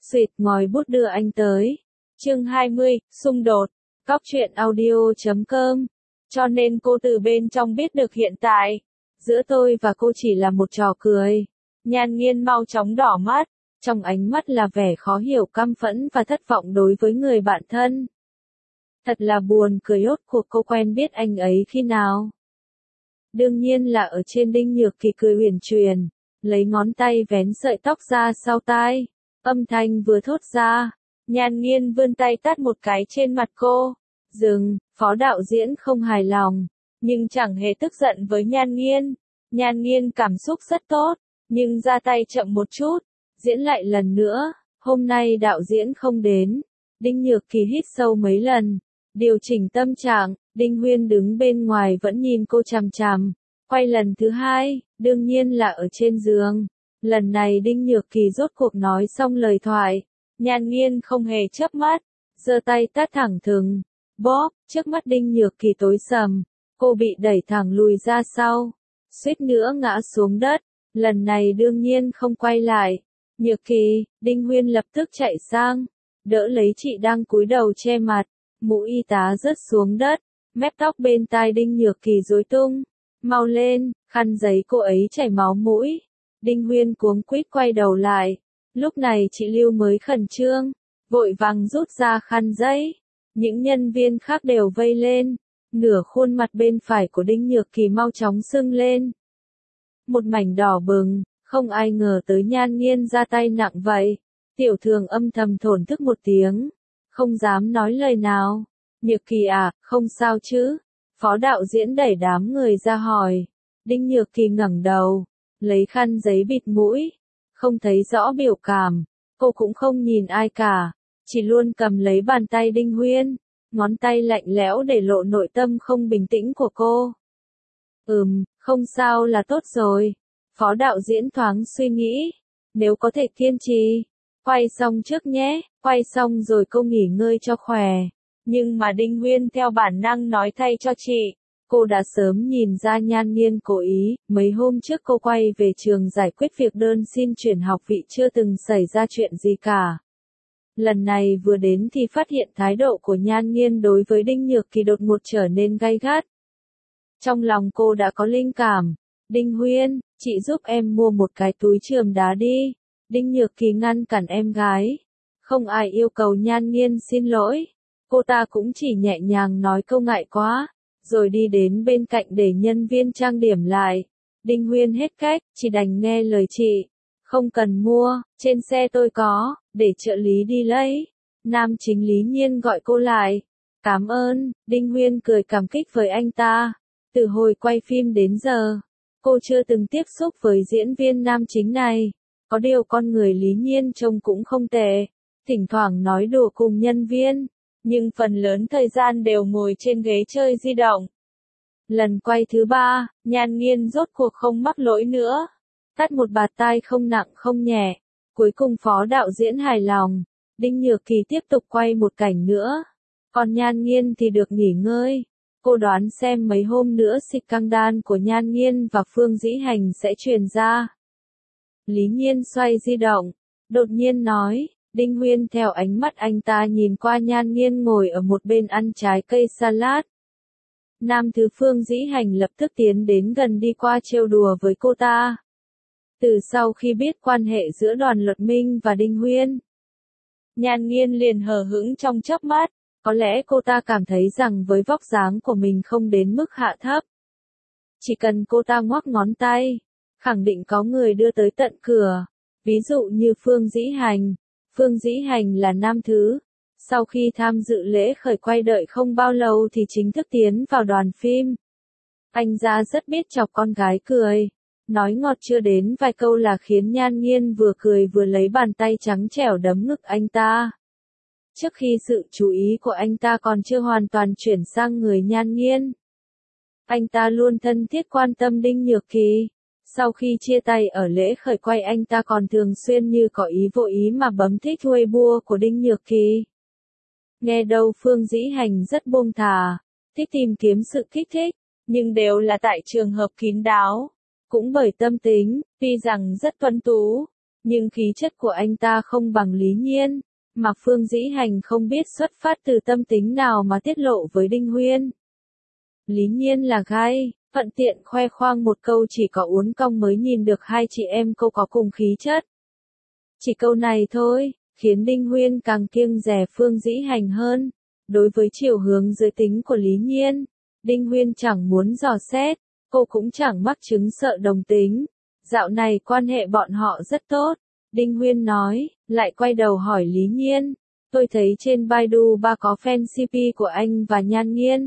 Xuyệt ngòi bút đưa anh tới. Chương 20, xung đột. Cóc truyện audio.com. Cho nên cô từ bên trong biết được hiện tại, giữa tôi và cô chỉ là một trò cười. Nhan Nghiên mau chóng đỏ mắt, trong ánh mắt là vẻ khó hiểu, căm phẫn và thất vọng đối với người bạn thân. Thật là buồn cười, rốt cuộc cô quen biết anh ấy khi nào? Đương nhiên là ở trên. Đinh Nhược Kỳ cười uyển chuyển, lấy ngón tay vén sợi tóc ra sau tai. Âm thanh vừa thốt ra, Nhan Nghiên vươn tay tát một cái trên mặt cô. Dừng, phó đạo diễn không hài lòng, nhưng chẳng hề tức giận với Nhan Nghiên. Nhan Nghiên cảm xúc rất tốt, nhưng ra tay chậm một chút. Diễn lại lần nữa, hôm nay đạo diễn không đến. Đinh Nhược Kỳ hít sâu mấy lần, điều chỉnh tâm trạng. Đinh Huyên đứng bên ngoài vẫn nhìn cô chằm chằm. Quay lần thứ hai, đương nhiên là ở trên giường. Lần này Đinh Nhược Kỳ rốt cuộc nói xong lời thoại. Nhan Nghiên không hề chớp mắt, giơ tay tát thẳng thừng. Bóp, trước mắt Đinh Nhược Kỳ tối sầm. Cô bị đẩy thẳng lùi ra sau, suýt nữa ngã xuống đất. Lần này đương nhiên không quay lại. Nhược Kỳ, Đinh Huyên lập tức chạy sang, đỡ lấy chị đang cúi đầu che mặt. Mũ y tá rớt xuống đất, mép tóc bên tai Đinh Nhược Kỳ rối tung. Mau lên, khăn giấy cô ấy chảy máu mũi. Đinh Huyên cuống quýt quay đầu lại. Lúc này chị Lưu mới khẩn trương, vội vàng rút ra khăn giấy. Những nhân viên khác đều vây lên. Nửa khuôn mặt bên phải của Đinh Nhược Kỳ mau chóng sưng lên. Một mảnh đỏ bừng, không ai ngờ tới Nhan Nghiên ra tay nặng vậy. Tiểu Thường âm thầm thổn thức một tiếng, không dám nói lời nào. Nhược Kỳ à, không sao chứ? Phó đạo diễn đẩy đám người ra hỏi. Đinh Nhược Kỳ ngẩng đầu, lấy khăn giấy bịt mũi, không thấy rõ biểu cảm. Cô cũng không nhìn ai cả, chỉ luôn cầm lấy bàn tay Đinh Huyên, ngón tay lạnh lẽo để lộ nội tâm không bình tĩnh của cô. Không sao là tốt rồi. Phó đạo diễn thoáng suy nghĩ, nếu có thể kiên trì. Quay xong trước nhé, quay xong rồi cô nghỉ ngơi cho khỏe. Nhưng mà Đinh Huyên theo bản năng nói thay cho chị. Cô đã sớm nhìn ra Nhan Nghiên cố ý. Mấy hôm trước cô quay về trường giải quyết việc đơn xin chuyển học vị, chưa từng xảy ra chuyện gì cả. Lần này vừa đến thì phát hiện thái độ của Nhan Nghiên đối với Đinh Nhược Kỳ đột ngột trở nên gay gắt. Trong lòng cô đã có linh cảm. Đinh Huyên, chị giúp em mua một cái túi chườm đá đi. Đinh Nhược Kỳ ngăn cản em gái. Không ai yêu cầu Nhan Nghiên xin lỗi. Cô ta cũng chỉ nhẹ nhàng nói câu ngại quá, rồi đi đến bên cạnh để nhân viên trang điểm lại. Đinh Huyên hết cách, chỉ đành nghe lời chị. Không cần mua, trên xe tôi có, để trợ lý đi lấy. Nam chính Lý Nhiên gọi cô lại. Cảm ơn. Đinh Huyên cười cảm kích với anh ta. Từ hồi quay phim đến giờ, cô chưa từng tiếp xúc với diễn viên nam chính này. Có điều con người Lý Nhiên trông cũng không tệ. Thỉnh thoảng nói đùa cùng nhân viên, nhưng phần lớn thời gian đều ngồi trên ghế chơi di động. Lần quay thứ 3, Nhan Nghiên rốt cuộc không mắc lỗi nữa. Tát một bạt tai không nặng không nhẹ. Cuối cùng phó đạo diễn hài lòng. Đinh Nhược Kỳ tiếp tục quay một cảnh nữa. Còn Nhan Nghiên thì được nghỉ ngơi. Cô đoán xem mấy hôm nữa xịt căng đan của Nhan Nghiên và Phương Dĩ Hành sẽ truyền ra. Lý Nhiên xoay di động, đột nhiên nói. Đinh Huyên theo ánh mắt anh ta nhìn qua Nhan Nghiên ngồi ở một bên ăn trái cây salad. Nam thứ Phương Dĩ Hành lập tức tiến đến gần đi qua trêu đùa với cô ta. Từ sau khi biết quan hệ giữa Đoàn Luật Minh và Đinh Huyên, Nhan Nghiên liền hờ hững trong chớp mắt. Có lẽ cô ta cảm thấy rằng với vóc dáng của mình không đến mức hạ thấp. Chỉ cần cô ta ngoắc ngón tay, khẳng định có người đưa tới tận cửa. Ví dụ như Phương Dĩ Hành. Phương Dĩ Hành là nam thứ. Sau khi tham dự lễ khởi quay đợi không bao lâu thì chính thức tiến vào đoàn phim. Anh ra rất biết chọc con gái cười. Nói ngọt chưa đến vài câu là khiến Nhan Nghiên vừa cười vừa lấy bàn tay trắng trẻo đấm ngực anh ta. Trước khi sự chú ý của anh ta còn chưa hoàn toàn chuyển sang người Nhan Nghiên, anh ta luôn thân thiết quan tâm Đinh Nhược Kỳ. Sau khi chia tay ở lễ khởi quay, anh ta còn thường xuyên như có ý vô ý mà bấm thích Weibo của Đinh Nhược Kỳ. Nghe đâu Phương Dĩ Hành rất buông thả, thích tìm kiếm sự kích thích, nhưng đều là tại trường hợp kín đáo. Cũng bởi tâm tính, tuy rằng rất tuấn tú, Nhưng khí chất của anh ta không bằng Lý Nhiên, mà Phương Dĩ Hành không biết xuất phát từ tâm tính nào mà tiết lộ với Đinh Huyên. Lý Nhiên là gai, thuận tiện khoe khoang một câu chỉ có uốn cong mới nhìn được hai chị em cô có cùng khí chất. Chỉ câu này thôi, khiến Đinh Huyên càng kiêng dè Phương Dĩ Hành hơn. Đối với chiều hướng giới tính của Lý Nhiên, Đinh Huyên chẳng muốn dò xét, cô cũng chẳng mắc chứng sợ đồng tính. Dạo này quan hệ bọn họ rất tốt, Đinh Huyên nói, lại quay đầu hỏi Lý Nhiên. Tôi thấy trên Baidu ba có fan CP của anh và Nhan Nghiên.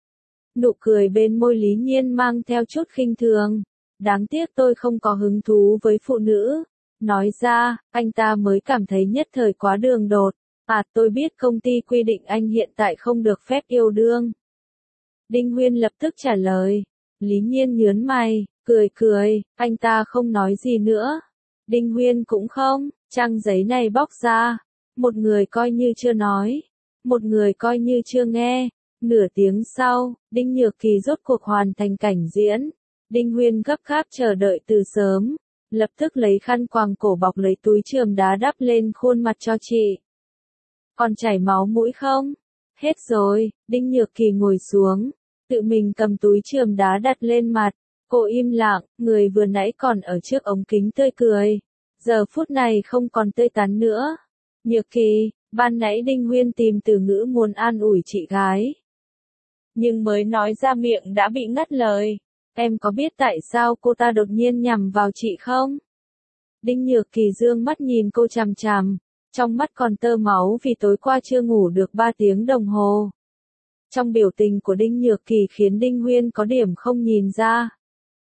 Nụ cười bên môi Lý Nhiên mang theo chút khinh thường. Đáng tiếc tôi không có hứng thú với phụ nữ. Nói ra, anh ta mới cảm thấy nhất thời quá đường đột. Tôi biết công ty quy định anh hiện tại không được phép yêu đương. Đinh Huyên lập tức trả lời. Lý Nhiên nhớn mày, cười, anh ta không nói gì nữa. Đinh Huyên cũng không, trang giấy này bóc ra. Một người coi như chưa nói, một người coi như chưa nghe. Nửa tiếng sau, Đinh Nhược Kỳ rốt cuộc hoàn thành cảnh diễn. Đinh Huyên gấp gáp chờ đợi từ sớm, lập tức lấy khăn quàng cổ bọc lấy túi chườm đá đắp lên khuôn mặt cho chị. Còn chảy máu mũi không? Hết rồi, Đinh Nhược Kỳ ngồi xuống, tự mình cầm túi chườm đá đặt lên mặt. Cô im lặng, người vừa nãy còn ở trước ống kính tươi cười. Giờ phút này không còn tươi tắn nữa. Nhược Kỳ, ban nãy Đinh Huyên tìm từ ngữ muốn an ủi chị gái. Nhưng mới nói ra miệng đã bị ngắt lời. Em có biết tại sao cô ta đột nhiên nhằm vào chị không? Đinh Nhược Kỳ dương mắt nhìn cô chằm chằm, trong mắt còn tơ máu vì tối qua chưa ngủ được 3 tiếng đồng hồ. Trong biểu tình của Đinh Nhược Kỳ khiến Đinh Huyên có điểm không nhìn ra.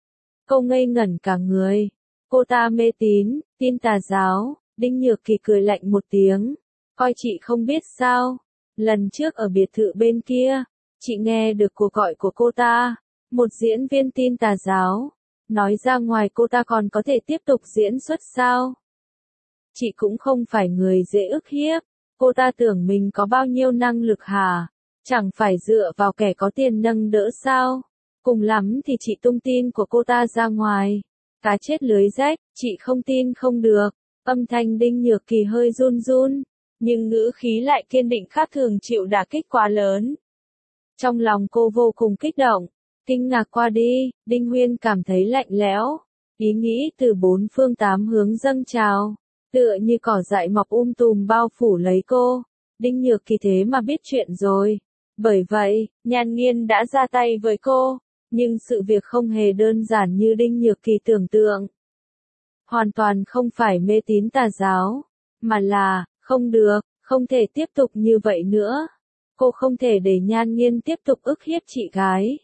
Cô ngây ngẩn cả người. Cô ta mê tín, tin tà giáo. Đinh Nhược Kỳ cười lạnh một tiếng. Coi chị không biết sao. Lần trước ở biệt thự bên kia, chị nghe được cuộc gọi của cô ta. Một diễn viên tin tà giáo. Nói ra ngoài cô ta còn có thể tiếp tục diễn xuất sao? Chị cũng không phải người dễ ức hiếp. Cô ta tưởng mình có bao nhiêu năng lực hả? Chẳng phải dựa vào kẻ có tiền nâng đỡ sao? Cùng lắm thì chị tung tin của cô ta ra ngoài. Cá chết lưới rách, chị không tin không được. Âm thanh Đinh Nhược Kỳ hơi run run, nhưng ngữ khí lại kiên định khác thường chịu đả kích quá lớn. Trong lòng cô vô cùng kích động, kinh ngạc qua đi, Đinh Huyên cảm thấy lạnh lẽo. Ý nghĩ từ bốn phương tám hướng dâng trào, tựa như cỏ dại mọc tùm bao phủ lấy cô. Đinh Nhược Kỳ thế mà biết chuyện rồi. Bởi vậy, Nhan Nghiên đã ra tay với cô. Nhưng sự việc không hề đơn giản như Đinh Nhược Kỳ tưởng tượng. Hoàn toàn không phải mê tín tà giáo, mà là, không được, không thể tiếp tục như vậy nữa. Cô không thể để Nhan Nghiên tiếp tục ức hiếp chị gái.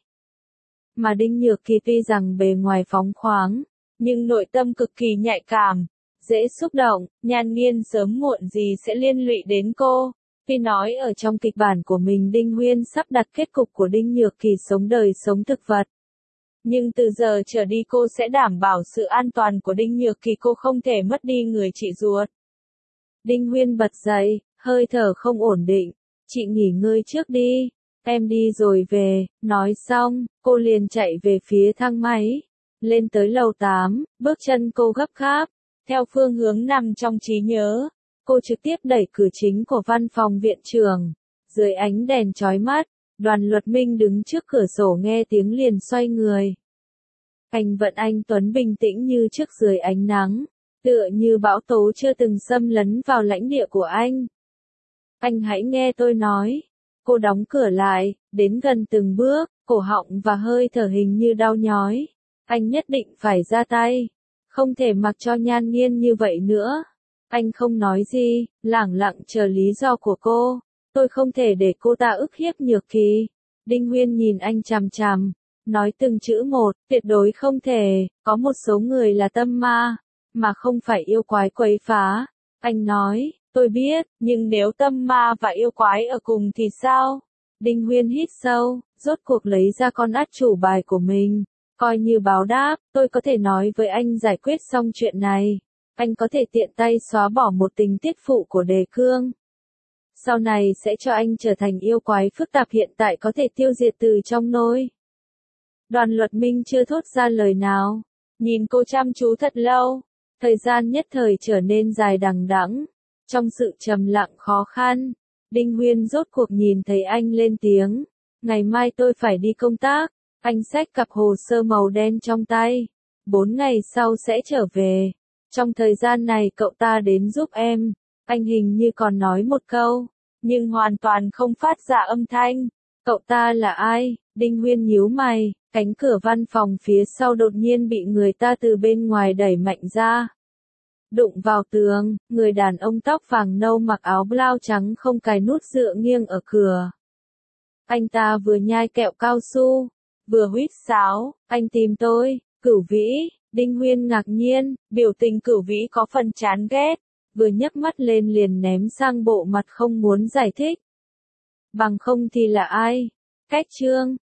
Mà Đinh Nhược Kỳ tuy rằng bề ngoài phóng khoáng, nhưng nội tâm cực kỳ nhạy cảm, dễ xúc động. Nhan Nghiên sớm muộn gì sẽ liên lụy đến cô. Tuy nói ở trong kịch bản của mình Đinh Huyên sắp đặt kết cục của Đinh Nhược Kỳ sống đời sống thực vật. Nhưng từ giờ trở đi cô sẽ đảm bảo sự an toàn của Đinh Nhược Kỳ, cô không thể mất đi người chị ruột. Đinh Huyên bật dậy, hơi thở không ổn định. Chị nghỉ ngơi trước đi, em đi rồi về. Nói xong, cô liền chạy về phía thang máy. Lên tới lầu 8, bước chân cô gấp gáp, theo phương hướng nằm trong trí nhớ. Cô trực tiếp đẩy cửa chính của văn phòng viện trưởng. Dưới ánh đèn chói mắt, Đoàn Luật Minh đứng trước cửa sổ nghe tiếng liền xoay người. Anh Vận Anh Tuấn bình tĩnh như trước dưới ánh nắng, tựa như bão tố chưa từng xâm lấn vào lãnh địa của anh. Anh hãy nghe tôi nói. Cô đóng cửa lại, đến gần từng bước, cổ họng và hơi thở hình như đau nhói. Anh nhất định phải ra tay. Không thể mặc cho Nhan Nghiên như vậy nữa. Anh không nói gì, lẳng lặng chờ lý do của cô. Tôi không thể để cô ta ức hiếp Nhược Kỳ. Đinh Huyên nhìn anh chằm chằm, nói từng chữ một, tuyệt đối không thể. Có một số người là tâm ma, mà không phải yêu quái quấy phá. Anh nói, tôi biết, nhưng nếu tâm ma và yêu quái ở cùng thì sao? Đinh Huyên hít sâu, rốt cuộc lấy ra con át chủ bài của mình. Coi như báo đáp, tôi có thể nói với anh giải quyết xong chuyện này. Anh có thể tiện tay xóa bỏ một tình tiết phụ của Đề Cương. Sau này sẽ cho anh trở thành yêu quái phức tạp hiện tại có thể tiêu diệt từ trong nôi. Đoàn Luật Minh chưa thốt ra lời nào. Nhìn cô chăm chú thật lâu. Thời gian nhất thời trở nên dài đằng đẵng. Trong sự trầm lặng khó khăn, Đinh Huyên rốt cuộc nhìn thấy anh lên tiếng. Ngày mai tôi phải đi công tác. Anh xách cặp hồ sơ màu đen trong tay. 4 ngày sau sẽ trở về. Trong thời gian này cậu ta đến giúp em. Anh hình như còn nói một câu, nhưng hoàn toàn không phát ra âm thanh. Cậu ta là ai? Đinh Huyên nhíu mày, cánh cửa văn phòng phía sau đột nhiên bị người ta từ bên ngoài đẩy mạnh ra. Đụng vào tường, người đàn ông tóc vàng nâu mặc áo blau trắng không cài nút dựa nghiêng ở cửa. Anh ta vừa nhai kẹo cao su, vừa huýt sáo. Anh tìm tôi, Cửu Vĩ. Đinh Huyên ngạc nhiên, biểu tình Cửu Vĩ có phần chán ghét, vừa nhấc mắt lên liền ném sang bộ mặt không muốn giải thích. Bằng không thì là ai? Cách Trương,